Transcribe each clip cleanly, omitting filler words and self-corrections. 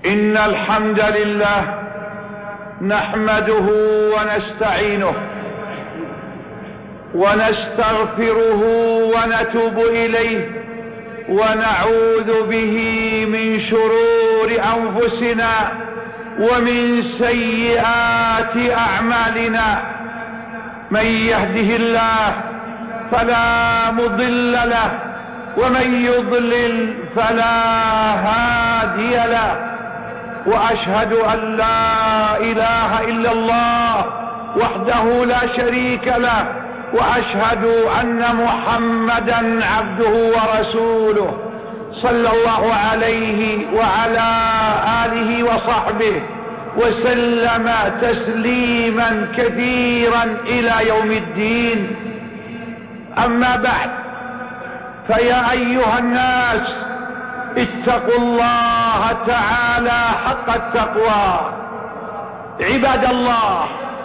إن الحمد لله نحمده ونستعينه ونستغفره ونتوب إليه ونعوذ به من شرور أنفسنا ومن سيئات أعمالنا. من يهده الله فلا مضل له ومن يضلل فلا هادي له، وأشهد أن لا إله إلا الله وحده لا شريك له، وأشهد أن محمدا عبده ورسوله صلى الله عليه وعلى آله وصحبه وسلم تسليما كثيرا إلى يوم الدين. أما بعد، فيا أيها الناس اتقوا الله تعالى حق التقوى. عباد الله،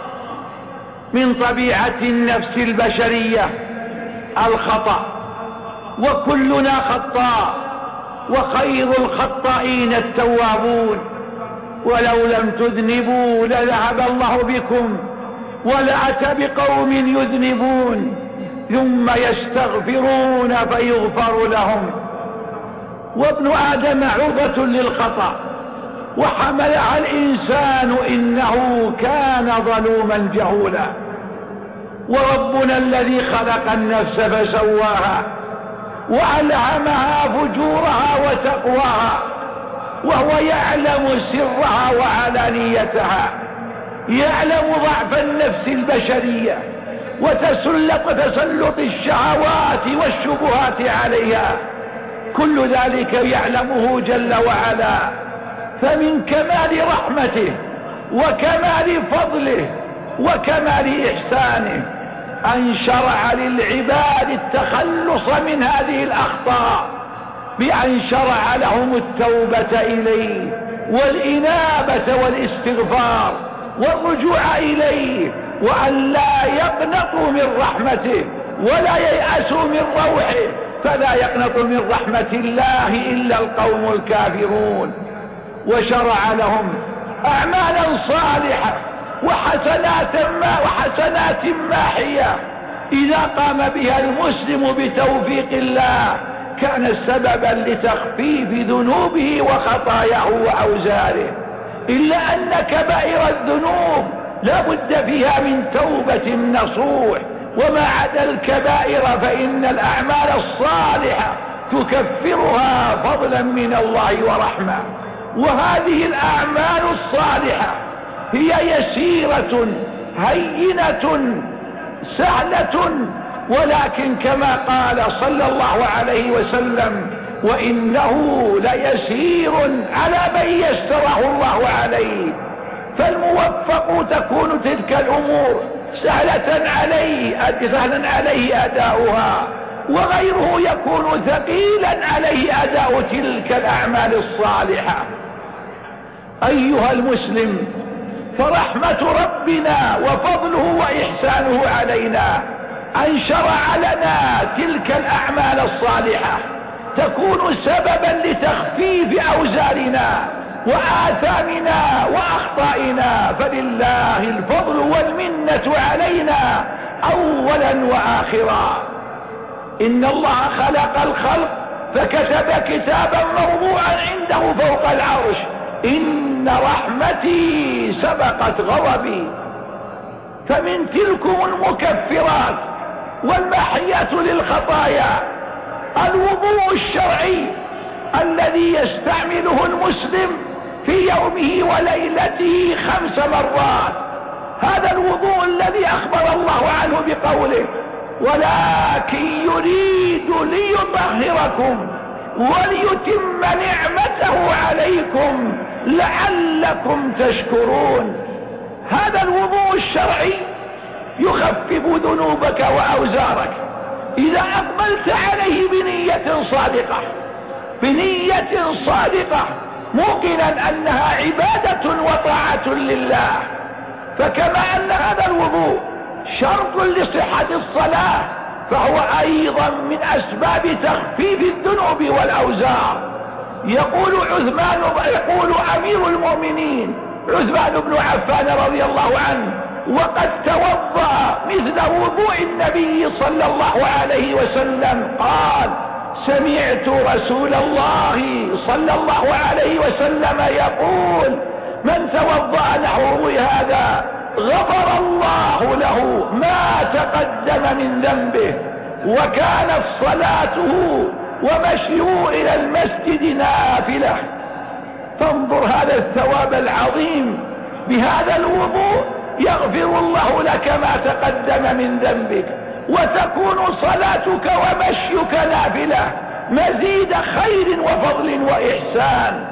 من طبيعة النفس البشرية الخطأ، وكلنا خطاء، وخير الخطائين التوابون. ولو لم تذنبوا لذهب الله بكم ولأتى بقوم يذنبون ثم يستغفرون فيغفر لهم. وابن آدم عرضة للخطأ، وحملها الإنسان إنه كان ظلوما جهولا. وربنا الذي خلق النفس فسواها وألهمها فجورها وتقواها، وهو يعلم سرها وعلانيتها، يعلم ضعف النفس البشرية وتسلط الشهوات والشبهات عليها. كل ذلك يعلمه جل وعلا. فمن كمال رحمته وكمال فضله وكمال إحسانه أن شرع للعباد التخلص من هذه الأخطاء بأن شرع لهم التوبة إليه والإنابة والاستغفار والرجوع إليه، وأن لا يقنطوا من رحمته ولا ييأسوا من روحه، فلا يقنط من رحمة الله إلا القوم الكافرون. وشرع لهم أعمالا صالحة وحسنات ماحية إذا قام بها المسلم بتوفيق الله كان سببا لتخفيف ذنوبه وخطاياه وأوزاره. إلا أن كبائر الذنوب لا بد فيها من توبة نصوح، وما عدا الكبائر فإن الأعمال الصالحة تكفرها فضلا من الله ورحمة. وهذه الأعمال الصالحة هي يسيرة هينة سهلة، ولكن كما قال صلى الله عليه وسلم: وإنه ليسير على من يسره الله عليه. فالموفق تكون تلك الأمور سهلا عليه أداؤها، وغيره يكون ثقيلا عليه أداء تلك الأعمال الصالحة. أيها المسلم، فرحمة ربنا وفضله وإحسانه علينا أن شرع لنا تلك الأعمال الصالحة تكون سببا لتخفيف أوزارنا وآثامنا وأخطائنا، فلله الفضل والمنة علينا أولا وآخرا. إن الله خلق الخلق فكتب كتابا موضوعا عنده فوق العرش: إن رحمتي سبقت غضبي. فمن تلكم المكفرات والمحيات للخطايا الوضوء الشرعي الذي يستعمله المسلم في يومه وليلته 5 مرات. هذا الوضوء الذي أخبر الله عنه بقوله: ولكن يريد ليطهركم وليتم نعمته عليكم لعلكم تشكرون. هذا الوضوء الشرعي يخفف ذنوبك وأوزارك إذا أقبلت عليه بنية صادقة موقنا أنها عبادة وطاعة لله. فكما أن هذا الوضوء شرط لصحة الصلاة، فهو أيضا من أسباب تخفيف الذنوب والأوزار. يقول أمير المؤمنين عثمان بن عفان رضي الله عنه وقد توضأ مثل وضوء النبي صلى الله عليه وسلم قال: سمعت رسول الله صلى الله عليه وسلم يقول: من توضأ نحو هذا غفر الله له ما تقدم من ذنبه، وكانت صلاته ومشيه إلى المسجد نافلة. فانظر هذا الثواب العظيم، بهذا الوضوء يغفر الله لك ما تقدم من ذنبك، وتكون صلاتك ومشيك نافلة مزيد خير وفضل وإحسان.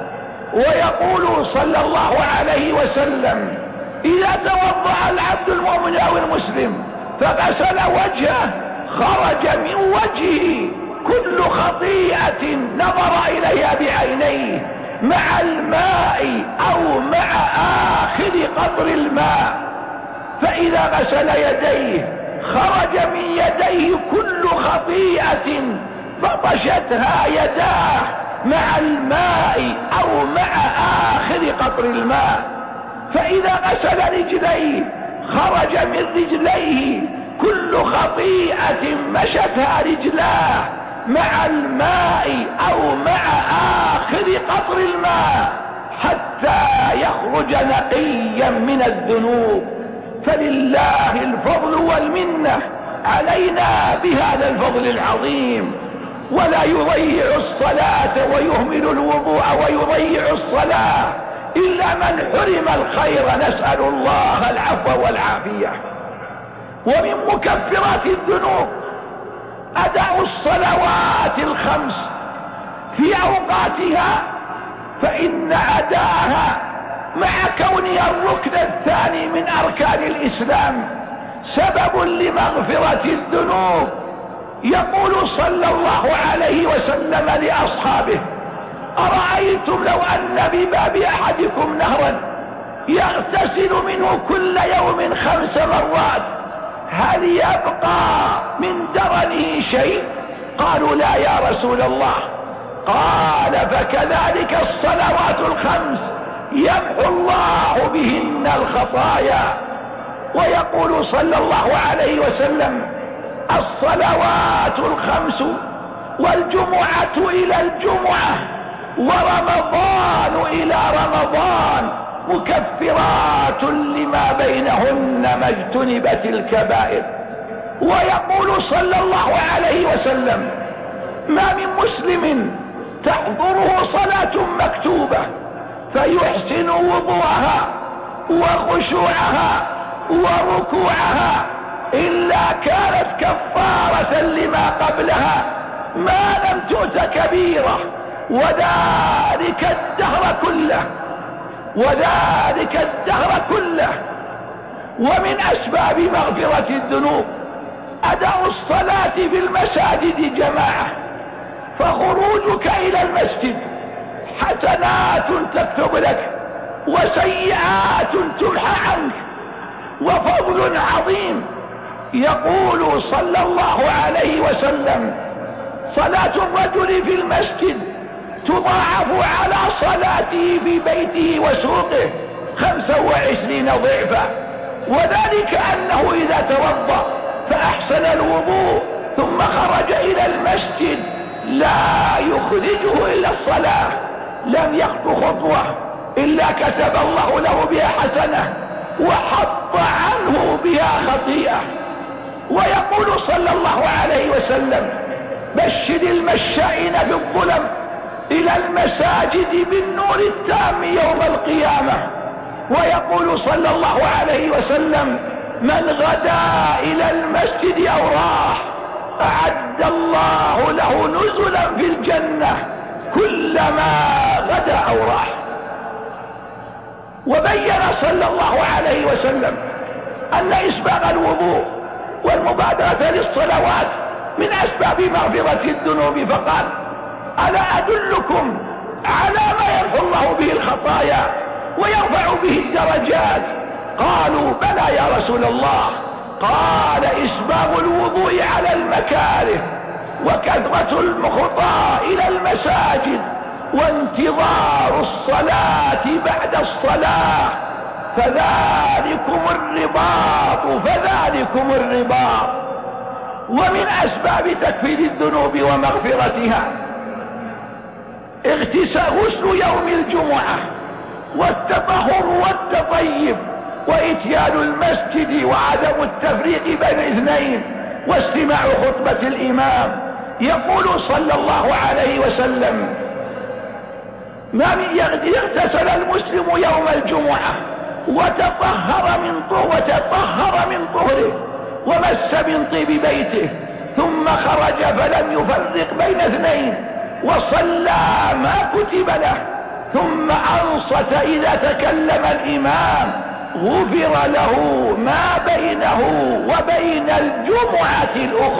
ويقول صلى الله عليه وسلم: إذا توضأ العبد المؤمن أو المسلم فغسل وجهه خرج من وجهه كل خطيئة نظر إليها بعينيه مع الماء أو مع آخر قطر الماء. فإذا غسل يديه خرج من يديه كل خطيئة بطشتها يداه مع الماء أو مع آخر قطر الماء. فإذا غسل رجليه خرج من رجليه كل خطيئة مشتها رجلاه مع الماء أو مع آخر قطر الماء حتى يخرج نقيا من الذنوب. فلله الفضل والمنة علينا بهذا الفضل العظيم. ولا يضيع الصلاة ويهمل الوضوء ويضيع الصلاة إلا من حرم الخير، نسأل الله العفو والعافية. ومن مكفرات الذنوب أداء الصلوات الخمس في أوقاتها، فإن أداءها مع كونها الركن الثاني من أركان الإسلام سبب لمغفرة الذنوب. يقول صلى الله عليه وسلم لأصحابه: أرأيتم لو أن بباب أحدكم نهرا يغتسل منه كل يوم 5 مرات هل يبقى من درنه شيء؟ قالوا: لا يا رسول الله. قال: فكذلك الصلوات الخمس يمحو الله بهن الخطايا. ويقول صلى الله عليه وسلم: الصلوات الخمس والجمعة إلى الجمعة ورمضان إلى رمضان مكفرات لما بينهن ما اجتنبت الكبائر. ويقول صلى الله عليه وسلم: ما من مسلم تحضره صلاة مكتوبة فيحسن وضوءها وخشوعها وركوعها إلا كانت كفارة لما قبلها ما لم تؤت كبيرة، وذلك الدهر كله. ومن أسباب مغفرة الذنوب أداء الصلاة في المساجد جماعة، فخروجك إلى المسجد حسنات تكتب لك وسيئات تمحى عنك وفضل عظيم. يقول صلى الله عليه وسلم: صلاة الرجل في المسجد تضاعف على صلاته في بيته وسوقه 25 ضعفا، وذلك أنه إذا توضأ فأحسن الوضوء ثم خرج إلى المسجد لا يخرجه إلا الصلاة، لم يخطو خطوة إلا كتب الله له بها حسنة وحط عنه بها خطيئة. ويقول صلى الله عليه وسلم: بشر المشائين في الظلم إلى المساجد بالنور التام يوم القيامة. ويقول صلى الله عليه وسلم: من غدا إلى المسجد أو راح أعد الله له نزلا في الجنة كلما غدا أو راح. وبين صلى الله عليه وسلم أن إسباغ الوضوء والمبادرة للصلوات من أسباب مغفرة الذنوب، فقال: ألا أدلكم على ما يمحو الله به الخطايا ويرفع به الدرجات؟ قالوا: بلى يا رسول الله. قال: إسباغ الوضوء على المكاره وكثرة الخطى إلى المساجد وانتظار الصلاة بعد الصلاة، فذلكم الرباط. ومن أسباب تكفير الذنوب ومغفرتها غسل يوم الجمعة والتطهر والتطيب وإتيان المسجد وعدم التفريق بين اثنين واستماع خطبة الإمام. يقول صلى الله عليه وسلم: ما يغتسل المسلم يوم الجمعة وتطهر من طهره ومس من طيب بيته ثم خرج فلم يفرق بين اثنين وصلى ما كتب له ثم أنصت إذا تكلم الإمام، غفر له ما بينه وبين الجمعة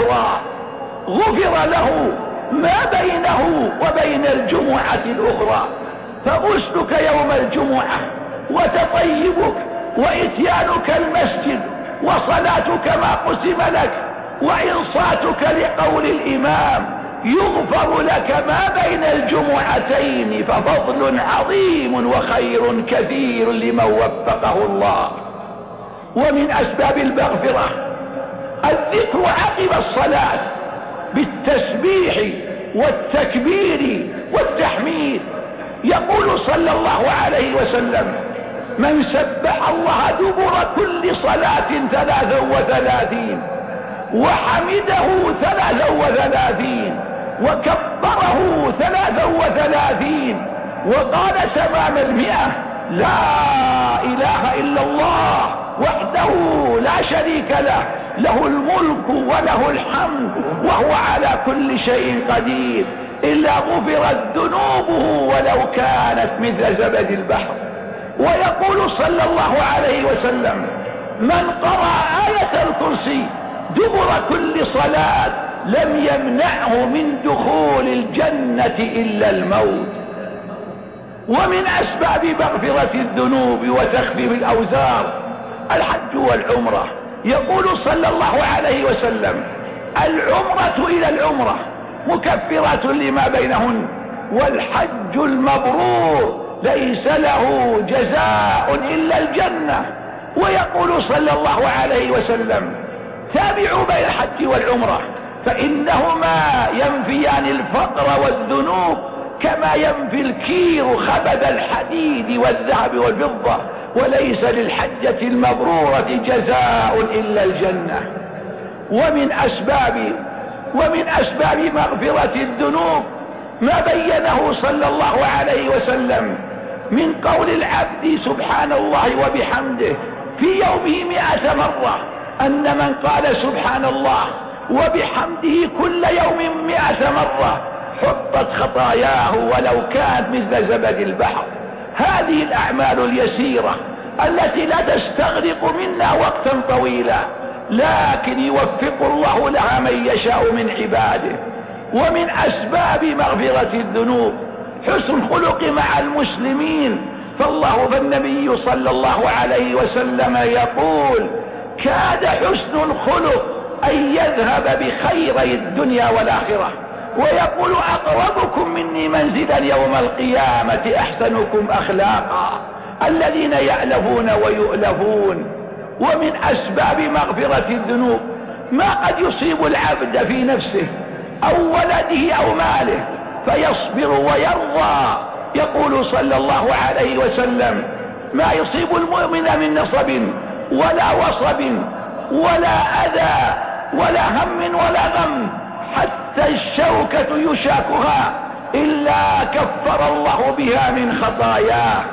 الأخرى. فغسلك يوم الجمعة وتطيبك وإتيانك المسجد وصلاتك ما قسم لك وإنصاتك لقول الإمام يغفر لك ما بين الجمعتين، ففضل عظيم وخير كثير لمن وفقه الله. ومن أسباب المغفرة الذكر عقب الصلاة بالتسبيح والتكبير والتحميد. يقول صلى الله عليه وسلم: من سبح الله دبر كل صلاة 33 وحمده 33 وكبره 33 وقال تمام 100: لا إله إلا الله وحده لا شريك له، له الملك وله الحمد وهو على كل شيء قدير، إلا غفرت ذنوبه ولو كانت مثل زبد البحر. ويقول صلى الله عليه وسلم: من قرأ آية الكرسي دبر كل صلاة لم يمنعه من دخول الجنة إلا الموت. ومن أسباب مغفرة الذنوب وتخفيف الأوزار الحج والعمرة. يقول صلى الله عليه وسلم: العمرة إلى العمرة مكفرة لما بينهن، والحج المبرور ليس له جزاء إلا الجنة. ويقول صلى الله عليه وسلم: تابعوا بين الحج والعمرة فإنهما ينفيان الفقر والذنوب كما ينفي الكير خبث الحديد والذهب والفضة، وليس للحجة المبرورة جزاء إلا الجنة. ومن أسباب مغفرة الذنوب ما بينه صلى الله عليه وسلم من قول العبد سبحان الله وبحمده في يومه 100 مرة، أن من قال سبحان الله وبحمده كل يوم 100 مرة حطت خطاياه ولو كانت مثل زبد البحر. هذه الأعمال اليسيرة التي لا تستغرق منا وقتا طويلا، لكن يوفق الله لها من يشاء من عباده. ومن أسباب مغفرة الذنوب حسن الخلق مع المسلمين، فالنبي صلى الله عليه وسلم يقول: كاد حسن الخلق أن يذهب بخيري الدنيا والآخرة. ويقول: أقربكم مني منزلا يوم القيامة أحسنكم أخلاقا، الذين يألفون ويؤلفون. ومن أسباب مغفرة الذنوب ما قد يصيب العبد في نفسه أو ولده أو ماله فيصبر ويرضى. يقول صلى الله عليه وسلم: ما يصيب المؤمن من نصب ولا وصب ولا أذى ولا هم ولا غم حتى الشوكة يشاكها إلا كفر الله بها من خطاياه.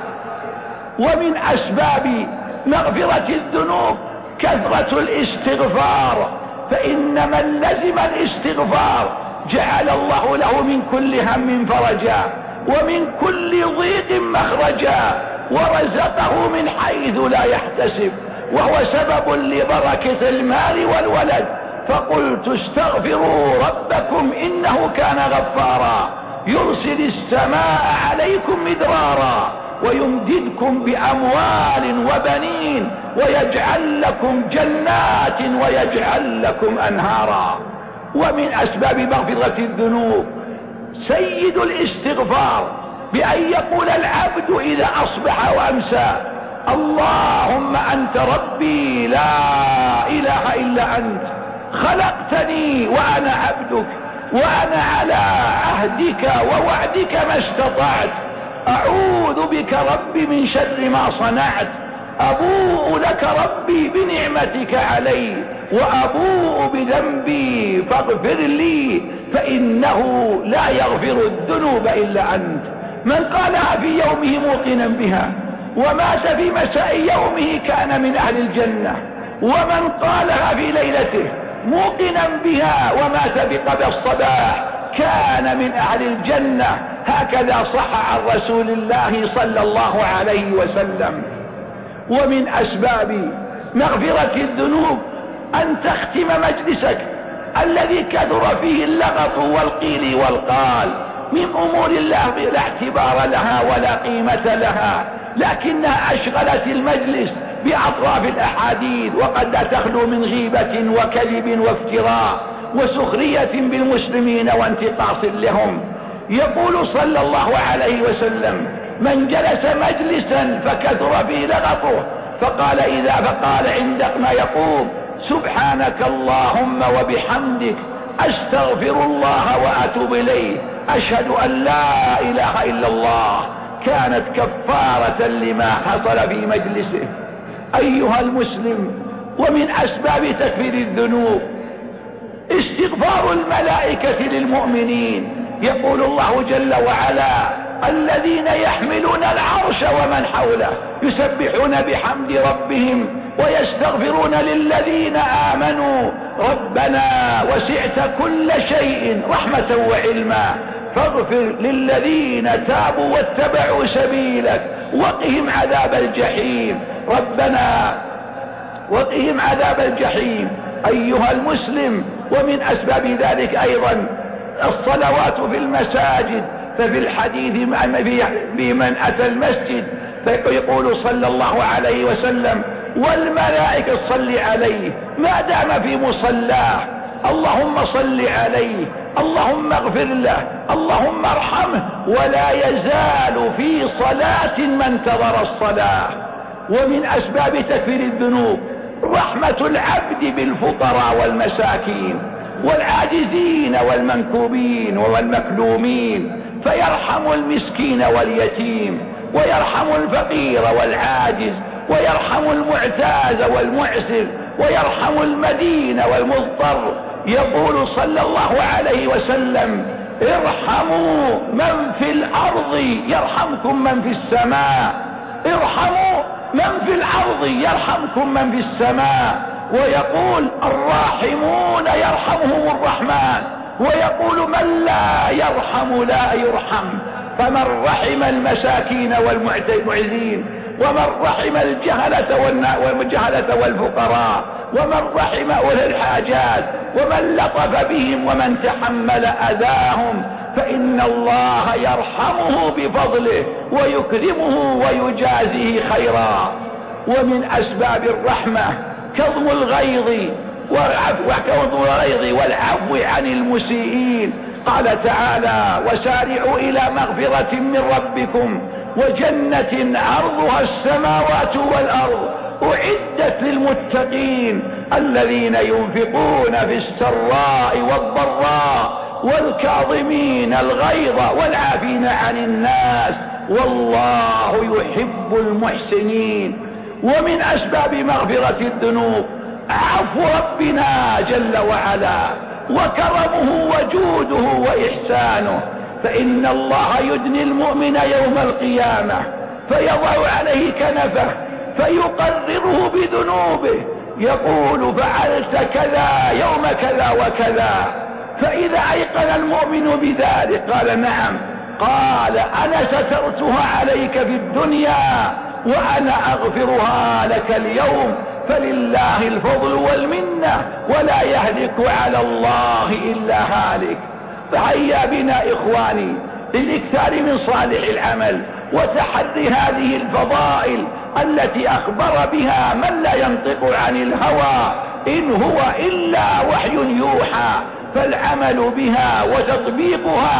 ومن أسباب مغفرة الذنوب كثرة الاستغفار، فإن من لزم الاستغفار جعل الله له من كل هم فرجا ومن كل ضيق مخرجا ورزقه من حيث لا يحتسب، وهو سبب لبركة المال والولد. فقلت: استغفروا ربكم إنه كان غفارا يرسل السماء عليكم مدرارا ويمددكم بأموال وبنين ويجعل لكم جنات ويجعل لكم أنهارا. ومن أسباب مغفرة الذنوب سيد الاستغفار بأن يقول العبد إذا أصبح وأمسى: اللهم أنت ربي لا إله إلا أنت، خلقتني وأنا عبدك، وأنا على عهدك ووعدك ما استطعت، أعوذ بك ربي من شر ما صنعت، أبوء لك ربي بنعمتك علي، وأبوء بذنبي فاغفر لي، فإنه لا يغفر الذنوب إلا أنت. من قالها في يومه موقنا بها ومات في مساء يومه كان من أهل الجنة، ومن قالها في ليلته موقنا بها ومات بقبل الصباح كان من أهل الجنة. هكذا صح عن رسول الله صلى الله عليه وسلم. ومن أسباب مغفرة الذنوب أن تختم مجلسك الذي كثر فيه اللغط والقيل والقال من أمور الله لا اعتبار لها ولا قيمة لها، لكنها أشغلت المجلس بأطراف الأحاديث، وقد لا تخلو من غيبة وكذب وافتراء وسخرية بالمسلمين وانتقاص لهم. يقول صلى الله عليه وسلم: من جلس مجلسا فكثر فيه لغطه فقال عند ما يقوم: سبحانك اللهم وبحمدك، أستغفر الله وأتوب إليه، أشهد أن لا إله إلا الله، كانت كفارة لما حصل في مجلسه. أيها المسلم، ومن أسباب تكفير الذنوب استغفار الملائكة للمؤمنين. يقول الله جل وعلا: الذين يحملون العرش ومن حوله يسبحون بحمد ربهم ويستغفرون للذين آمنوا ربنا وسعت كل شيء رحمة وعلما فاغفر للذين تابوا واتبعوا سبيلك وقهم عذاب الجحيم. ربنا وقهم عذاب الجحيم. أيها المسلم، ومن أسباب ذلك أيضا الصلوات في المساجد. ففي الحديث بمن أتى المسجد فيقول صلى الله عليه وسلم: والملائكة تصلي عليه ما دام في مصلاه، اللهم صل عليه، اللهم اغفر له، اللهم ارحمه، ولا يزال في صلاة ما انتظر الصلاة. ومن أسباب تكفير الذنوب رحمة العبد بالفقراء والمساكين والعاجزين والمنكوبين والمكلومين، فيرحم المسكين واليتيم، ويرحم الفقير والعاجز، ويرحم المعتاز والمعسر، ويرحم المدين والمضطر. يقول صلى الله عليه وسلم: ارحموا من في الأرض يرحمكم من في السماء، ارحموا من في الأرض يرحمكم من في السماء. ويقول: الراحمون يرحمهم الرحمن، ويقول: من لا يرحم لا يرحم. فمن رحم المساكين والمعتزين، ومن رحم الجهلة والفقراء، ومن رحم أولي الحاجات، ومن لطف بهم، ومن تحمل أذاهم، فإن الله يرحمه بفضله ويكرمه ويجازيه خيرا. ومن أسباب الرحمة كظم الغيظ والعفو عن المسيئين. قال تعالى: وسارعوا إلى مغفرة من ربكم وجنة عرضها السماوات والأرض أعدت للمتقين الذين ينفقون في السراء والضراء والكاظمين الغيظ والعافين عن الناس والله يحب المحسنين. ومن أسباب مغفرة الذنوب عفو ربنا جل وعلا وكرمه وجوده وإحسانه، فإن الله يدني المؤمن يوم القيامة فيضع عليه كنفه فيقرره بذنوبه، يقول: فعلت كذا يوم كذا وكذا. فإذا أيقن المؤمن بذلك قال: نعم. قال: أنا سترتها عليك في الدنيا وأنا أغفرها لك اليوم، فلله الفضل والمنة ولا يهلك على الله إلا هالك. فهيا بنا إخواني للإكثار من صالح العمل وتحري هذه الفضائل التي أخبر بها من لا ينطق عن الهوى إن هو إلا وحي يوحى، فالعمل بها وتطبيقها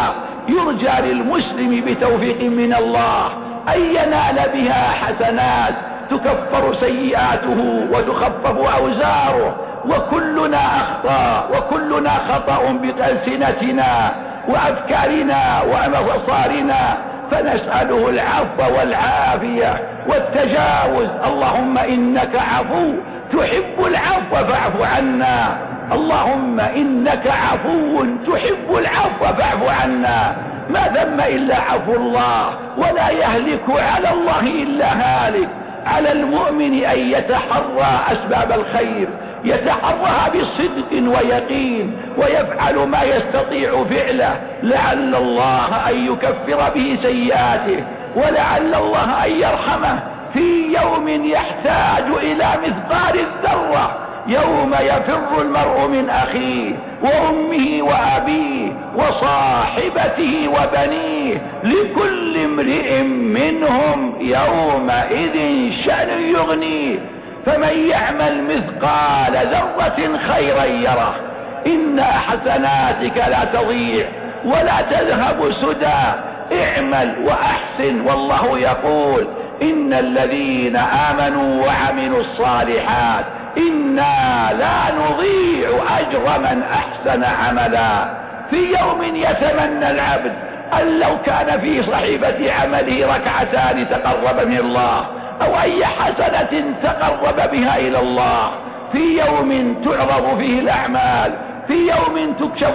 يرجى للمسلم بتوفيق من الله أن ينال بها حسنات تكفر سيئاته وتخفف أوزاره. وكلنا أخطاء، وكلنا خطأ بألسنتنا وأفكارنا وأبصارنا، فنسأله العفو والعافية والتجاوز. اللهم إنك عفو تحب العفو فاعف عنا، اللهم إنك عفو تحب العفو فاعف عنا. ما ذم إلا عفو الله، ولا يهلك على الله إلا هالك. على المؤمن أن يتحرى أسباب الخير، يتحرها بصدق ويقين، ويفعل ما يستطيع فعله، لعل الله أن يكفر به سيئاته، ولعل الله أن يرحمه في يوم يحتاج إلى مثقال الذرة، يوم يفر المرء من أخيه وأمه وأبيه وصاحبته وبنيه، لكل امرئ منهم يومئذ شأن يغنيه. فمن يعمل مثقال ذرة خيرا يره. إن حسناتك لا تضيع ولا تذهب سدى، اعمل وأحسن، والله يقول إن الذين آمنوا وعملوا الصالحات إنا لا نضيع أجر من أحسن عملا. في يوم يتمنى العبد أن لو كان في صحيفة عمله ركعتان تقرب من الله، أو أي حسنة تقرب بها إلى الله. في يوم تعرض فيه الأعمال، في يوم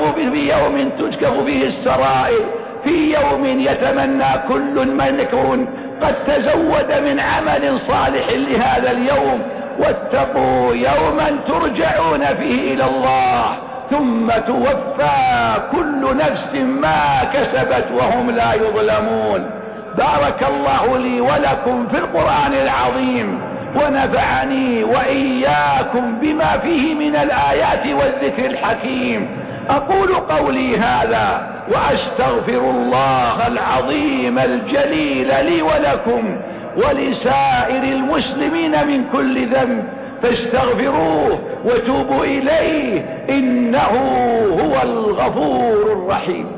تكشف فيه السرائر، في يوم يتمنى كل من يكون قد تزود من عمل صالح لهذا اليوم. واتقوا يوما ترجعون فيه إلى الله ثم توفى كل نفس ما كسبت وهم لا يظلمون. بارك الله لي ولكم في القرآن العظيم، ونفعني وإياكم بما فيه من الآيات والذكر الحكيم. أقول قولي هذا وأستغفر الله العظيم الجليل لي ولكم ولسائر المسلمين من كل ذنب، فاستغفروه وتوبوا إليه إنه هو الغفور الرحيم.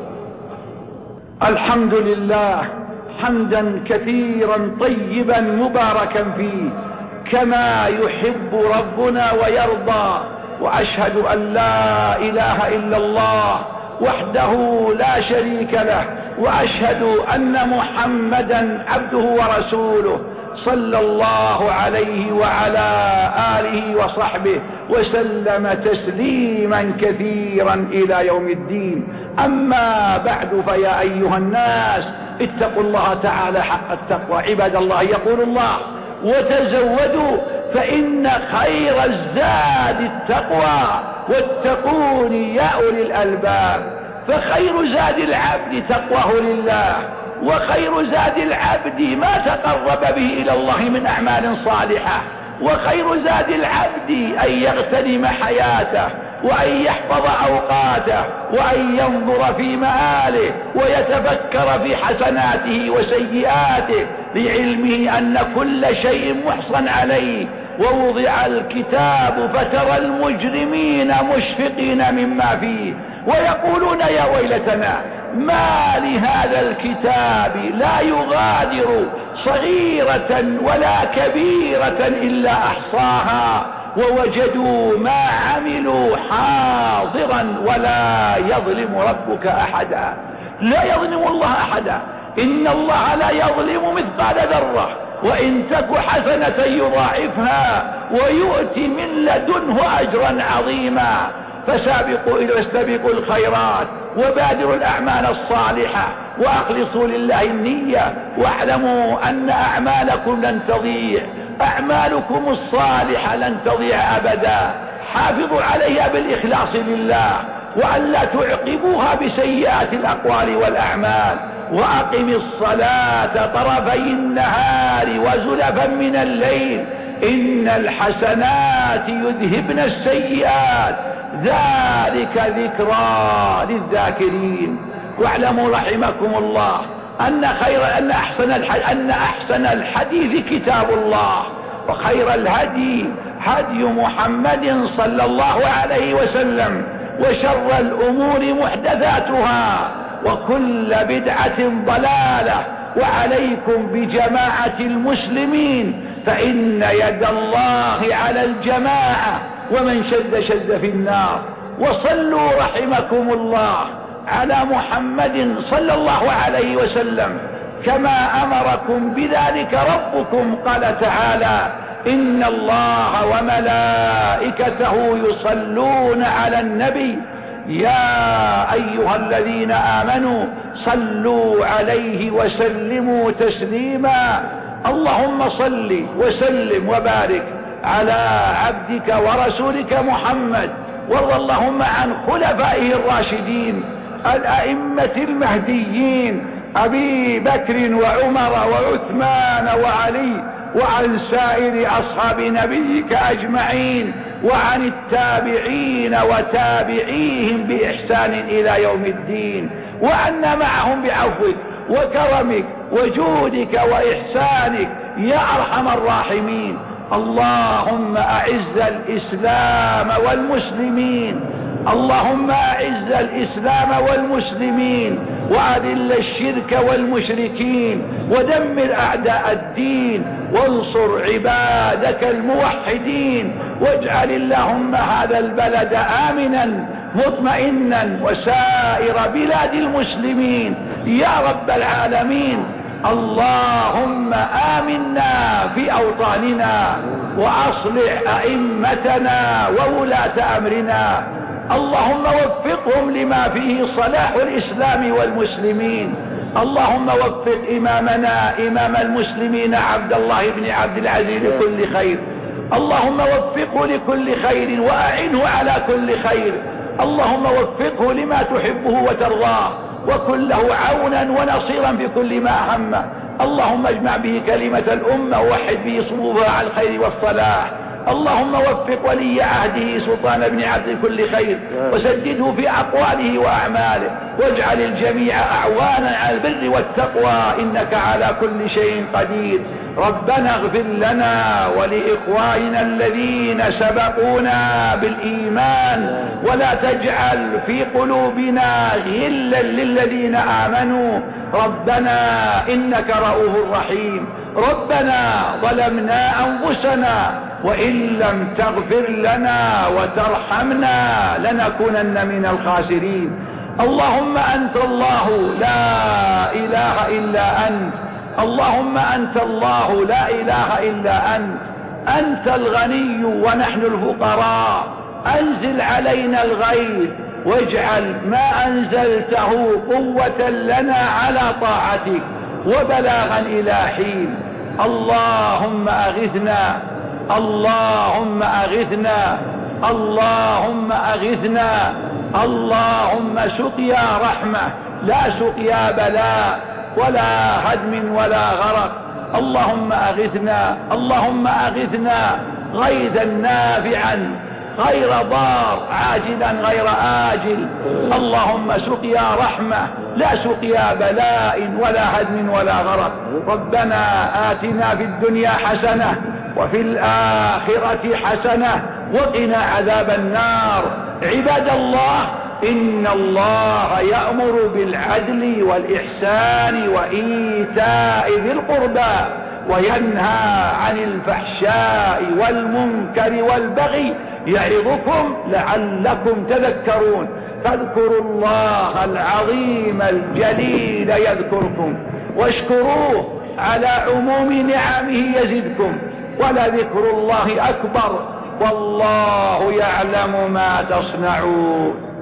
الحمد لله حمدا كثيرا طيبا مباركا فيه كما يحب ربنا ويرضى. وأشهد أن لا إله إلا الله وحده لا شريك له، وأشهد أن محمدا عبده ورسوله صلى الله عليه وعلى آله وصحبه وسلم تسليما كثيرا إلى يوم الدين. أما بعد، فيا أيها الناس اتقوا الله تعالى حق التقوى. عباد الله، يقول الله وتزودوا فإن خير الزاد التقوى واتقون يا أولي الألباب. فخير زاد العبد تقواه لله، وخير زاد العبد ما تقرب به إلى الله من أعمال صالحة، وخير زاد العبد أن يغتنم حياته وأن يحفظ أوقاته وأن ينظر في مآله ويتفكر في حسناته وسيئاته، لعلمه أن كل شيء محصن عليه. ووضع الكتاب فترى المجرمين مشفقين مما فيه ويقولون يا ويلتنا ما لهذا الكتاب لا يغادر صغيرة ولا كبيرة إلا أحصاها ووجدوا ما عملوا حاضرا ولا يظلم ربك أحدا. لا يظلم الله أحدا، إن الله لا يظلم مثقال ذرة، وإن تك حسنة يضاعفها ويؤتي من لدنه أجرا عظيما. فاستبقوا الخيرات وبادروا الأعمال الصالحة وأخلصوا لله النية، واعلموا أن أعمالكم لن تضيع، أعمالكم الصالحة لن تضيع أبدا. حافظوا عليها بالإخلاص لله، وأن لا تعقبوها بسيئات الأقوال والأعمال. وأقم الصلاة طرفي النهار وزلفا من الليل إن الحسنات يذهبن السيئات ذلك ذكرى للذاكرين. واعلموا رحمكم الله أن أحسن الحديث كتاب الله، وخير الهدي هدي محمد صلى الله عليه وسلم، وشر الأمور محدثاتها، وكل بدعة ضلالة. وعليكم بجماعة المسلمين فإن يد الله على الجماعة، ومن شد شد في النار. وصلوا رحمكم الله على محمد صلى الله عليه وسلم كما أمركم بذلك ربكم. قال تعالى: إن الله وملائكته يصلون على النبي يا أيها الذين آمنوا صلوا عليه وسلموا تسليما. اللهم صل وسلم وبارك على عبدك ورسولك محمد، وارض اللهم عن خلفائه الراشدين الأئمة المهديين أبي بكر وعمر وعثمان وعلي، وعن سائر أصحاب نبيك أجمعين، وعن التابعين وتابعيهم بإحسان إلى يوم الدين، وعنا معهم بعفوك وكرمك وجودك وإحسانك يا أرحم الراحمين. اللهم أعز الإسلام والمسلمين، اللهم أعز الإسلام والمسلمين، وأذل الشرك والمشركين، ودمر أعداء الدين، وانصر عبادك الموحدين، واجعل اللهم هذا البلد آمنا مطمئنا وسائر بلاد المسلمين يا رب العالمين. اللهم آمنا في أوطاننا، وأصلح أئمتنا وولاة أمرنا، اللهم وفقهم لما فيه صلاح الإسلام والمسلمين. اللهم وفق إمامنا إمام المسلمين عبد الله بن عبد العزيز لكل خير، اللهم وفقه لكل خير وأعنه على كل خير، اللهم وفقه لما تحبه وترضاه، وكن له عونا ونصيرا في كل ما أهمه. اللهم اجمع به كلمة الأمة ووحد به صفوفها على الخير والصلاح. اللهم وفق ولي عهده سلطان بن عبد كل خير، وسدده في أقواله وأعماله، واجعل الجميع أعوانا على البر والتقوى إنك على كل شيء قدير. ربنا اغفر لنا ولإخواننا الذين سبقونا بالإيمان، ولا تجعل في قلوبنا غلا للذين آمنوا، ربنا إنك رؤوف رحيم. ربنا ظلمنا أنفسنا، وإن لم تغفر لنا وترحمنا لنكونن من الخاسرين. اللهم أنت الله لا إله إلا أنت، اللهم أنت الله لا إله إلا أنت، أنت الغني ونحن الفقراء، أنزل علينا الغيث، واجعل ما أنزلته قوة لنا على طاعتك وبلاغا إلى حين. اللهم أغثنا، اللهم أغثنا، اللهم أغثنا، اللهم سقيا رحمة لا سقيا بلاء ولا هدم ولا غرق. اللهم أغثنا، اللهم أغثنا غيثا نافعا غير ضار عاجلا غير آجل. اللهم سقيا رحمة لا سقيا بلاء ولا هدم ولا غرق. ربنا آتنا في الدنيا حسنة وفي الآخرة حسنة وقنا عذاب النار. عباد الله، إن الله يأمر بالعدل والإحسان وإيتاء ذي القربى، وينهى عن الفحشاء والمنكر والبغي، يعظكم لعلكم تذكرون. فاذكروا الله العظيم الجليل يذكركم، واشكروه على عموم نعمه يزدكم، ولذكر الله أكبر، والله يعلم ما تصنعون.